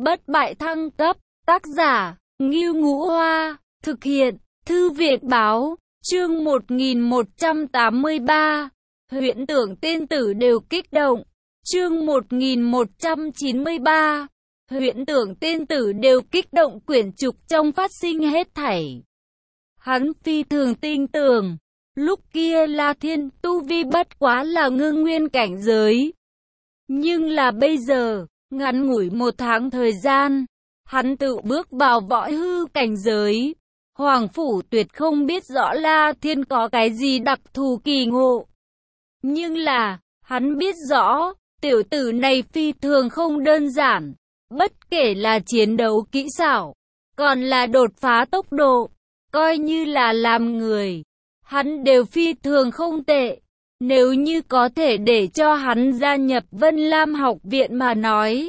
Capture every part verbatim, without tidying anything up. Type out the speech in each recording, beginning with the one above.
bất bại thăng cấp, tác giả, Ngưu Ngũ Hoa, thực hiện, Thư viện báo, chương một nghìn một trăm tám mươi ba, huyễn tưởng tiên tử đều kích động, chương một nghìn một trăm chín mươi ba, huyễn tưởng tiên tử đều kích động quyển trục trong phát sinh hết thảy. Hắn phi thường tin tưởng, lúc kia La Thiên tu vi bất quá là ngưng nguyên cảnh giới. Nhưng là bây giờ, ngắn ngủi một tháng thời gian, hắn tự bước vào võ hư cảnh giới. Hoàng Phủ Tuyệt không biết rõ La Thiên có cái gì đặc thù kỳ ngộ. Nhưng là, hắn biết rõ, tiểu tử này phi thường không đơn giản. Bất kể là chiến đấu kỹ xảo, còn là đột phá tốc độ, coi như là làm người, hắn đều phi thường không tệ. Nếu như có thể để cho hắn gia nhập Vân Lam học viện mà nói,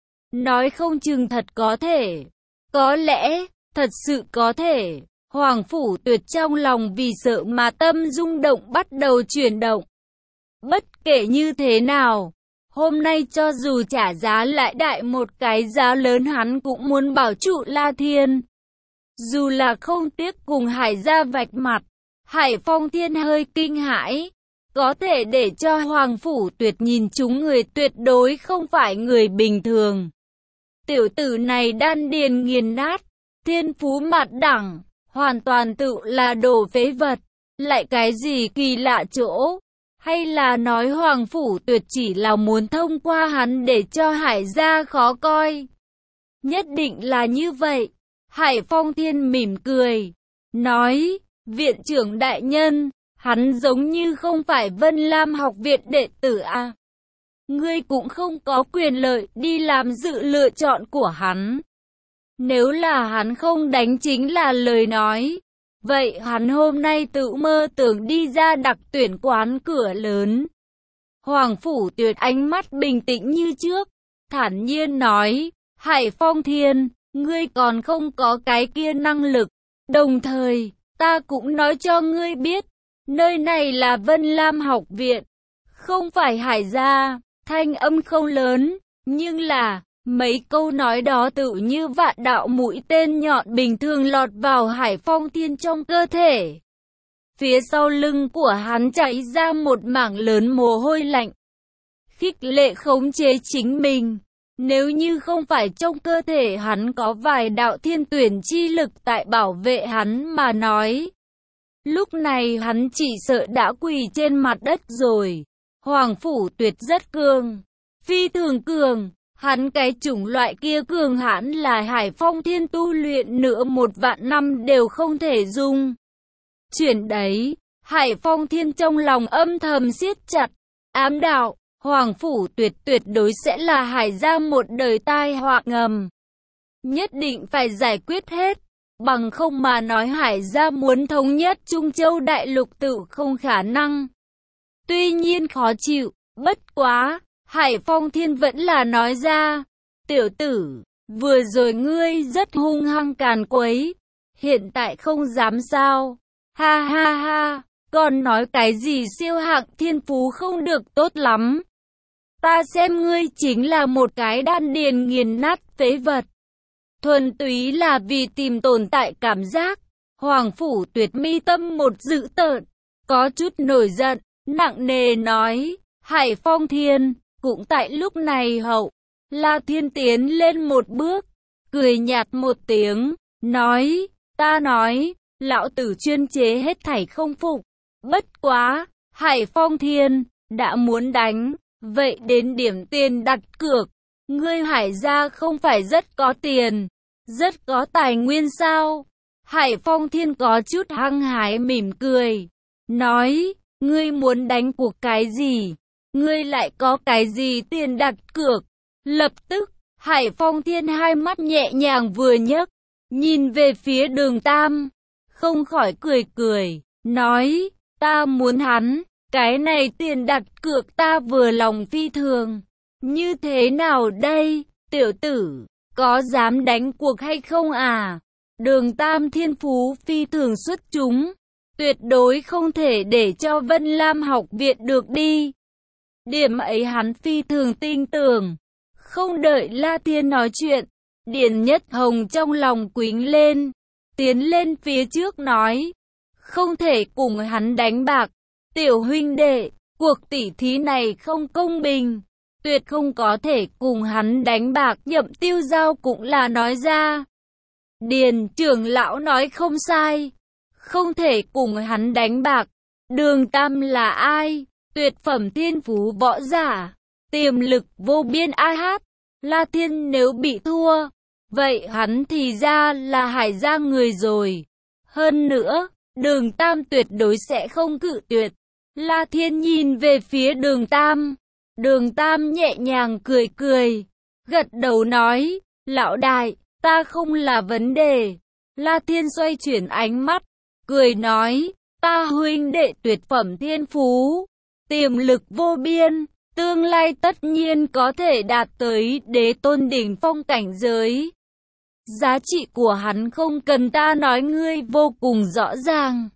nói không chừng thật có thể, có lẽ, thật sự có thể. Hoàng Phủ Tuyệt trong lòng vì sợ mà tâm rung động bắt đầu chuyển động. Bất kể như thế nào, hôm nay cho dù trả giá lại đại một cái giá lớn hắn cũng muốn bảo trụ La Thiên. Dù là không tiếc cùng Hải gia vạch mặt, Hải Phong Thiên hơi kinh hãi. Có thể để cho Hoàng Phủ Tuyệt nhìn chúng người tuyệt đối không phải người bình thường. Tiểu tử này đan điền nghiền nát, thiên phú mạt đẳng, hoàn toàn tự là đồ phế vật. Lại cái gì kỳ lạ chỗ? Hay là nói Hoàng Phủ Tuyệt chỉ là muốn thông qua hắn để cho Hải gia khó coi? Nhất định là như vậy. Hải Phong Thiên mỉm cười, nói, viện trưởng đại nhân, hắn giống như không phải Vân Lam học viện đệ tử à. Ngươi cũng không có quyền lợi đi làm dự lựa chọn của hắn. Nếu là hắn không đánh chính là lời nói, vậy hắn hôm nay tự mơ tưởng đi ra đặc tuyển quán cửa lớn. Hoàng Phủ Tuyệt ánh mắt bình tĩnh như trước, thản nhiên nói, Hải Phong Thiên, ngươi còn không có cái kia năng lực. Đồng thời, ta cũng nói cho ngươi biết, nơi này là Vân Lam học viện, không phải Hải gia. Thanh âm không lớn, nhưng là, mấy câu nói đó tự như vạn đạo mũi tên nhọn bình thường lọt vào Hải Phong Thiên trong cơ thể. Phía sau lưng của hắn chảy ra một mảng lớn mồ hôi lạnh. Khích lệ khống chế chính mình. Nếu như không phải trong cơ thể hắn có vài đạo thiên tuyển chi lực tại bảo vệ hắn mà nói, lúc này hắn chỉ sợ đã quỳ trên mặt đất rồi. Hoàng Phủ Tuyệt rất cường, phi thường cường, hắn cái chủng loại kia cường hãn là Hải Phong Thiên tu luyện nửa một vạn năm đều không thể dung chuyển đấy. Hải Phong Thiên trong lòng âm thầm siết chặt, ám đạo, Hoàng Phủ Tuyệt tuyệt đối sẽ là Hải gia một đời tai họa ngầm. Nhất định phải giải quyết hết, bằng không mà nói Hải gia muốn thống nhất Trung Châu đại lục tự không khả năng. Tuy nhiên khó chịu, bất quá, Hải Phong Thiên vẫn là nói ra, tiểu tử, vừa rồi ngươi rất hung hăng càn quấy, hiện tại không dám sao, ha ha ha, còn nói cái gì siêu hạng thiên phú không được tốt lắm. Ta xem ngươi chính là một cái đan điền nghiền nát phế vật. Thuần túy là vì tìm tồn tại cảm giác. Hoàng Phủ Tuyệt mi tâm một dữ tợn, có chút nổi giận, nặng nề nói, Hải Phong Thiên, cũng tại lúc này hậu, La Thiên tiến lên một bước, cười nhạt một tiếng, nói, ta nói, lão tử chuyên chế hết thảy không phục, bất quá, Hải Phong Thiên, đã muốn đánh, vậy đến điểm tiền đặt cược, ngươi Hải gia không phải rất có tiền, rất có tài nguyên sao? Hải Phong Thiên có chút hăng hái mỉm cười, nói, ngươi muốn đánh cuộc cái gì? Ngươi lại có cái gì tiền đặt cược? Lập tức, Hải Phong Thiên hai mắt nhẹ nhàng vừa nhấc, nhìn về phía Đường Tam, không khỏi cười cười, nói, ta muốn hắn, cái này tiền đặt cược ta vừa lòng phi thường. Như thế nào đây, tiểu tử, có dám đánh cuộc hay không à? Đường Tam thiên phú phi thường xuất chúng, tuyệt đối không thể để cho Vân Lam học viện được đi. Điểm ấy hắn phi thường tin tưởng. Không đợi La Thiên nói chuyện, Điền Nhất Hồng trong lòng quĩnh lên, tiến lên phía trước nói, không thể cùng hắn đánh bạc, tiểu huynh đệ, cuộc tỉ thí này không công bình, tuyệt không có thể cùng hắn đánh bạc. Nhậm Tiêu Giao cũng là nói ra, Điền trưởng lão nói không sai, không thể cùng hắn đánh bạc. Đường Tam là ai? Tuyệt phẩm thiên phú võ giả, tiềm lực vô biên a hát. La Thiên nếu bị thua, vậy hắn thì ra là Hải Giang người rồi. Hơn nữa, Đường Tam tuyệt đối sẽ không cự tuyệt. La Thiên nhìn về phía Đường Tam. Đường Tam nhẹ nhàng cười cười, gật đầu nói, lão đại, ta không là vấn đề. La Thiên xoay chuyển ánh mắt, cười nói, ta huynh đệ tuyệt phẩm thiên phú, tiềm lực vô biên, tương lai tất nhiên có thể đạt tới đế tôn đỉnh phong cảnh giới. Giá trị của hắn không cần ta nói, ngươi vô cùng rõ ràng.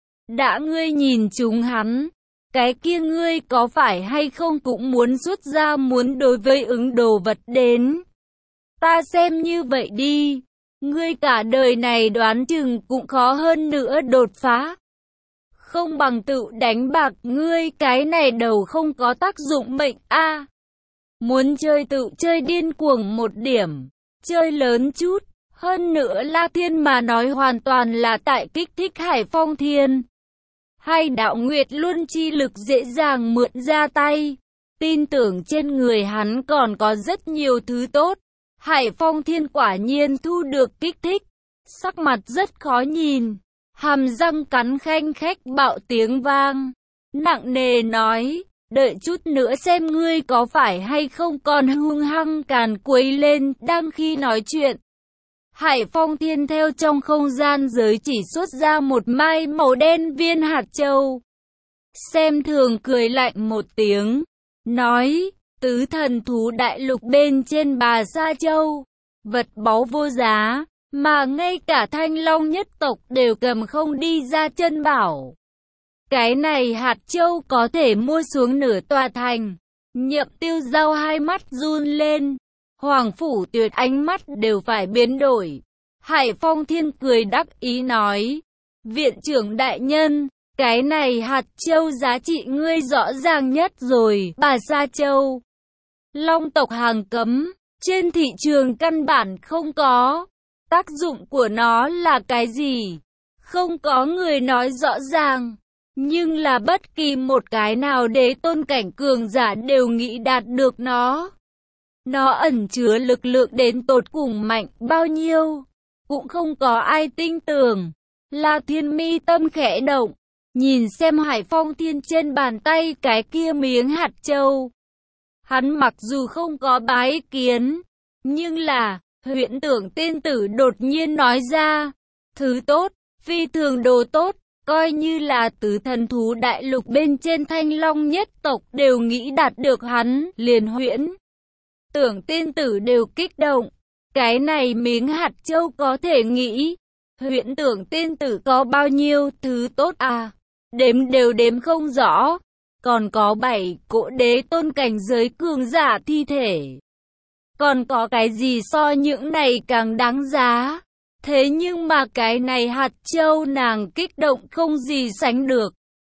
Đã ngươi nhìn chúng hắn, cái kia ngươi có phải hay không cũng muốn xuất ra muốn đối với ứng đồ vật đến. Ta xem như vậy đi, ngươi cả đời này đoán chừng cũng khó hơn nữa đột phá. Không bằng tự đánh bạc, ngươi cái này đầu không có tác dụng mệnh a. Muốn chơi tự chơi điên cuồng một điểm, chơi lớn chút. Hơn nữa La Thiên mà nói hoàn toàn là tại kích thích Hải Phong Thiên. Hay đạo Nguyệt Luân chi lực dễ dàng mượn ra tay. Tin tưởng trên người hắn còn có rất nhiều thứ tốt. Hải Phong Thiên quả nhiên thu được kích thích. Sắc mặt rất khó nhìn. Hàm răng cắn khanh khách bạo tiếng vang. Nặng nề nói, đợi chút nữa xem ngươi có phải hay không còn hung hăng càn quấy lên. Đang khi nói chuyện, Hải Phong Thiên theo trong không gian giới chỉ xuất ra một mai màu đen viên hạt châu. Xem thường cười lạnh một tiếng, nói, tứ thần thú đại lục bên trên Bà Sa Châu, vật báu vô giá, mà ngay cả Thanh Long nhất tộc đều cầm không đi ra chân bảo. Cái này hạt châu có thể mua xuống nửa tòa thành. Nhậm Tiêu Giao hai mắt run lên. Hoàng Phủ Tuyệt ánh mắt đều phải biến đổi. Hải Phong Thiên cười đắc ý nói, viện trưởng đại nhân, cái này hạt châu giá trị ngươi rõ ràng nhất rồi. Bà Sa Châu, Long tộc hàng cấm, trên thị trường căn bản không có. Tác dụng của nó là cái gì? Không có người nói rõ ràng. Nhưng là bất kỳ một cái nào đế tôn cảnh cường giả đều nghĩ đạt được nó. Nó ẩn chứa lực lượng đến tột cùng mạnh bao nhiêu, cũng không có ai tin tưởng. La Thiên mi tâm khẽ động, nhìn xem Hải Phong Thiên trên bàn tay cái kia miếng hạt châu. Hắn mặc dù không có bái kiến, nhưng là, Huyễn Tưởng tiên tử đột nhiên nói ra, thứ tốt, phi thường đồ tốt, coi như là tứ thần thú đại lục bên trên Thanh Long nhất tộc đều nghĩ đạt được hắn, liền Huyễn Tưởng tiên tử đều kích động. Cái này miếng hạt châu có thể nghĩ, Huyễn Tưởng tiên tử có bao nhiêu thứ tốt à, đếm đều đếm không rõ. Còn có bảy cỗ đế tôn cảnh giới cường giả thi thể. Còn có cái gì so những này càng đáng giá. Thế nhưng mà cái này hạt châu nàng kích động không gì sánh được.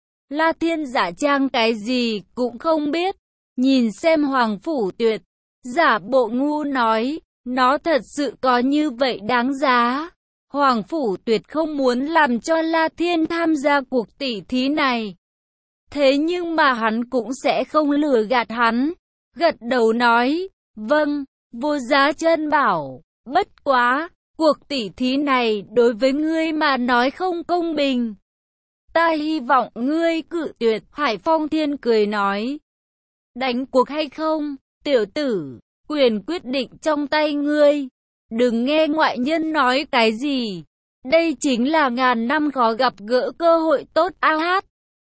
La Thiên giả trang cái gì cũng không biết. Nhìn xem Hoàng Phủ Tuyệt, giả bộ ngu nói, nó thật sự có như vậy đáng giá. Hoàng Phủ Tuyệt không muốn làm cho La Thiên tham gia cuộc tỉ thí này. Thế nhưng mà hắn cũng sẽ không lừa gạt hắn. Gật đầu nói, vâng, vô giá chân bảo, bất quá, cuộc tỉ thí này đối với ngươi mà nói không công bình. Ta hy vọng ngươi cự tuyệt. Hải Phong Thiên cười nói, đánh cuộc hay không, tiểu tử, quyền quyết định trong tay ngươi. Đừng nghe ngoại nhân nói cái gì. Đây chính là ngàn năm khó gặp gỡ cơ hội tốt a hát.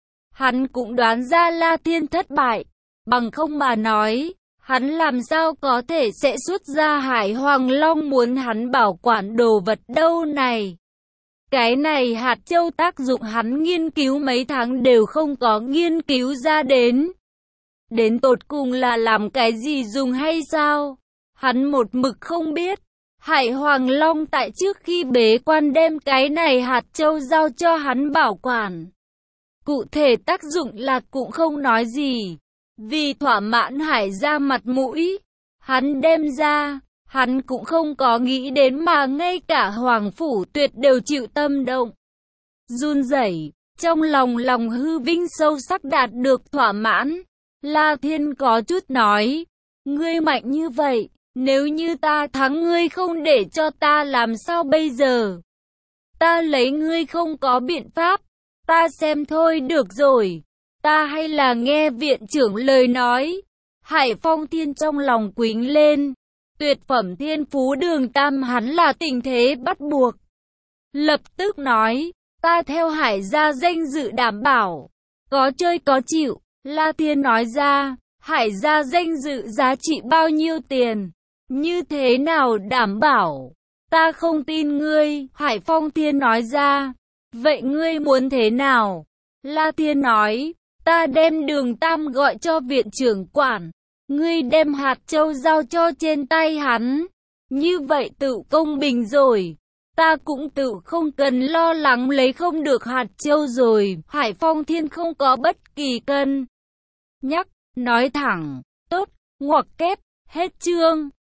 Hắn cũng đoán ra La Thiên thất bại, bằng không mà nói, hắn làm sao có thể sẽ xuất ra Hải Hoàng Long muốn hắn bảo quản đồ vật đâu này. Cái này hạt châu tác dụng hắn nghiên cứu mấy tháng đều không có nghiên cứu ra đến. Đến tột cùng là làm cái gì dùng hay sao? Hắn một mực không biết. Hải Hoàng Long tại trước khi bế quan đem cái này hạt châu giao cho hắn bảo quản. Cụ thể tác dụng là cũng không nói gì. Vì thỏa mãn Hải gia mặt mũi, hắn đem ra, hắn cũng không có nghĩ đến mà ngay cả Hoàng Phủ Tuyệt đều chịu tâm động. Run rẩy, trong lòng lòng hư vinh sâu sắc đạt được thỏa mãn. La Thiên có chút nói, ngươi mạnh như vậy, nếu như ta thắng ngươi không để cho ta làm sao bây giờ? Ta lấy ngươi không có biện pháp, ta xem thôi được rồi, ta hay là nghe viện trưởng lời nói. Hải Phong Thiên trong lòng quính lên, tuyệt phẩm thiên phú Đường Tam hắn là tình thế bắt buộc. Lập tức nói, ta theo Hải gia danh dự đảm bảo, có chơi có chịu. La Thiên nói ra, Hải gia danh dự giá trị bao nhiêu tiền? Như thế nào đảm bảo? Ta không tin ngươi. Hải Phong Thiên nói ra, vậy ngươi muốn thế nào? La Thiên nói, ta đem Đường Tam gọi cho viện trưởng quản, ngươi đem hạt châu giao cho trên tay hắn. Như vậy tự công bình rồi. Ta cũng tự không cần lo lắng lấy không được hạt châu rồi. Hải Phong Thiên không có bất kỳ cân nhắc, nói thẳng, tốt, ngoặc kép, hết chương.